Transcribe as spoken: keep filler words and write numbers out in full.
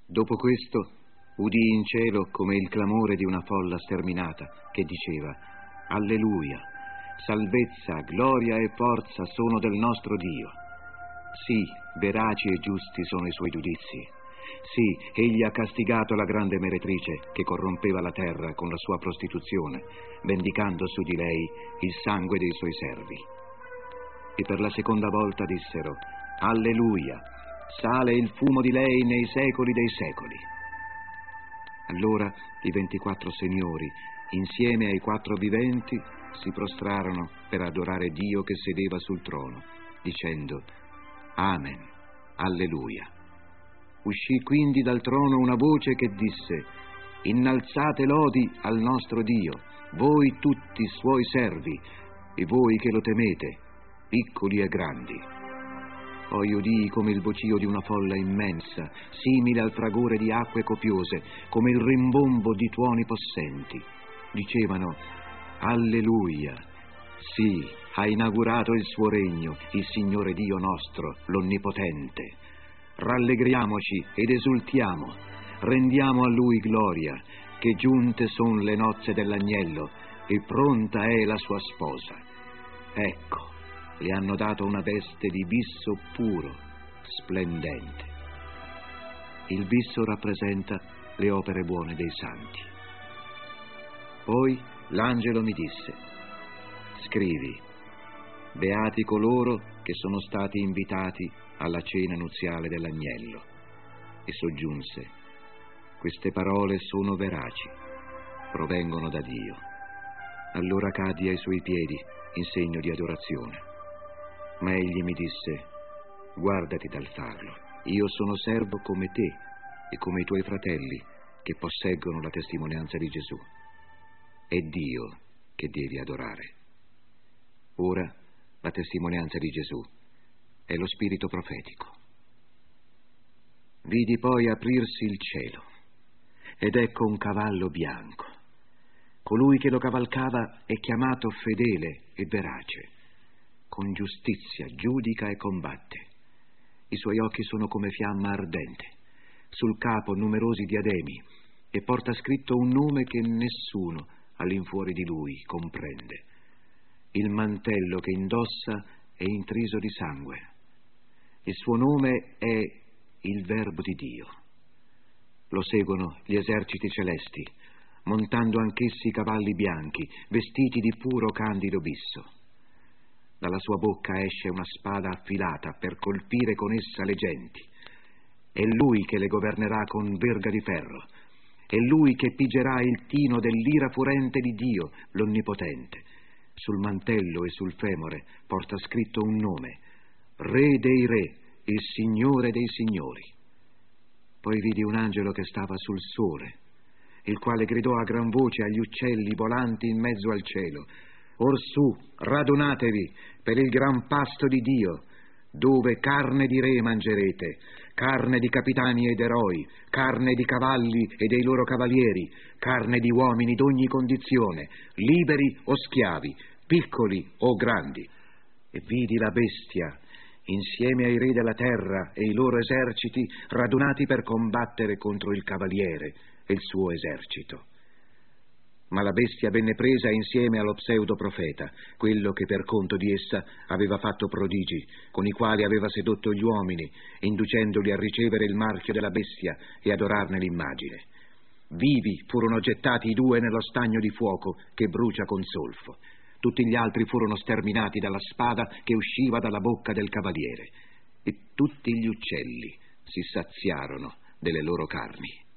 Dopo questo udii in cielo come il clamore di una folla sterminata che diceva: Alleluia, salvezza, gloria e forza sono del nostro Dio. Sì, veraci e giusti sono i suoi giudizi. Sì, egli ha castigato la grande meretrice che corrompeva la terra con la sua prostituzione, vendicando su di lei il sangue dei suoi servi. E per la seconda volta dissero: Alleluia, sale il fumo di lei nei secoli dei secoli. Allora i ventiquattro seniori, insieme ai quattro viventi, si prostrarono per adorare Dio che sedeva sul trono, dicendo: Amen, Alleluia. Uscì quindi dal trono una voce che disse: Innalzate lodi al nostro Dio, voi tutti suoi servi, e voi che lo temete, piccoli e grandi. Poi udii come il vocio di una folla immensa, simile al fragore di acque copiose, come il rimbombo di tuoni possenti. Dicevano: Alleluia! Sì, ha inaugurato il suo regno, il Signore Dio nostro, l'Onnipotente. Rallegriamoci ed esultiamo, rendiamo a Lui gloria, che giunte son le nozze dell'agnello e pronta è la sua sposa. Ecco, le hanno dato una veste di bisso puro, splendente. Il bisso rappresenta le opere buone dei santi. Poi l'angelo mi disse: Scrivi: beati coloro che sono stati invitati alla cena nuziale dell'agnello. E soggiunse: queste parole sono veraci, provengono da Dio. Allora caddi ai suoi piedi in segno di adorazione. Ma egli mi disse: guardati dal farlo, io sono servo come te e come i tuoi fratelli che posseggono la testimonianza di Gesù. È Dio che devi adorare. Ora la testimonianza di Gesù è lo spirito profetico. Vidi poi aprirsi il cielo, ed ecco un cavallo bianco. Colui che lo cavalcava è chiamato fedele e verace. Con giustizia giudica e combatte. I suoi occhi sono come fiamma ardente, sul capo numerosi diademi, e porta scritto un nome che nessuno all'infuori di lui comprende. Il mantello che indossa è intriso di sangue. Il suo nome è il Verbo di Dio. Lo seguono gli eserciti celesti, montando anch'essi cavalli bianchi, vestiti di puro candido bisso. Dalla sua bocca esce una spada affilata per colpire con essa le genti. È lui che le governerà con verga di ferro. È lui che pigerà il tino dell'ira furente di Dio, l'Onnipotente. Sul mantello e sul femore porta scritto un nome: Re dei Re, il Signore dei Signori. Poi vidi un angelo che stava sul sole, il quale gridò a gran voce agli uccelli volanti in mezzo al cielo: Orsù, radunatevi per il gran pasto di Dio, dove carne di re mangerete, carne di capitani ed eroi, carne di cavalli e dei loro cavalieri, carne di uomini d'ogni condizione, liberi o schiavi, piccoli o grandi. E vidi la bestia insieme ai re della terra e i loro eserciti radunati per combattere contro il cavaliere e il suo esercito. Ma la bestia venne presa insieme allo pseudoprofeta, quello che per conto di essa aveva fatto prodigi, con i quali aveva sedotto gli uomini, inducendoli a ricevere il marchio della bestia e adorarne l'immagine. Vivi furono gettati i due nello stagno di fuoco che brucia con solfo. Tutti gli altri furono sterminati dalla spada che usciva dalla bocca del cavaliere, e tutti gli uccelli si saziarono delle loro carni.